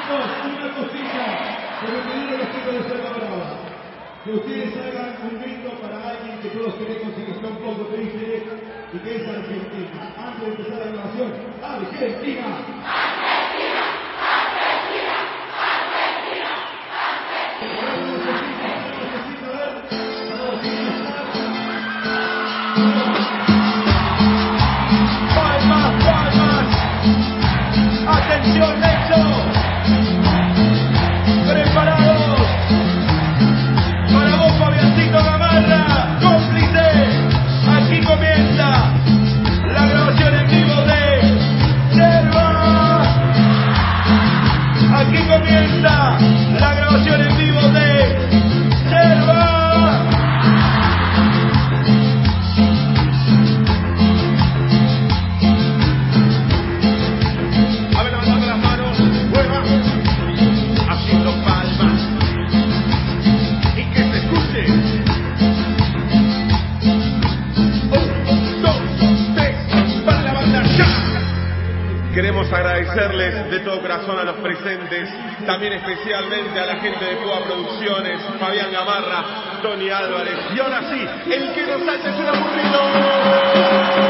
Una cosita que me pidieron los chicos de Selva Brava. Que ustedes hagan un grito para alguien que todos queremos y que está un poco triste y que es Argentina. Antes de empezar la grabación, ¡Argentina! ¡Argentina! ¡Argentina! ¡Argentina! ¡Palmas, palmas! ¡Atención, Nexo! ¡Preparados! Para vos, Fabiancito Gamarra, cómplice. Aquí comienza la grabación en vivo de Selva. Aquí comienza la grabación en vivo de Selva. A ver, levantando las manos, mueva, haciendo palmas y que se escuche. 1, 2, 3, para la banda ya. Queremos agradecerles de todo corazón a los presentes, también especialmente a la gente de Cuba Producciones, Fabián Gamarra, Tony Álvarez, y ahora sí, el que nos salta es un aburrido.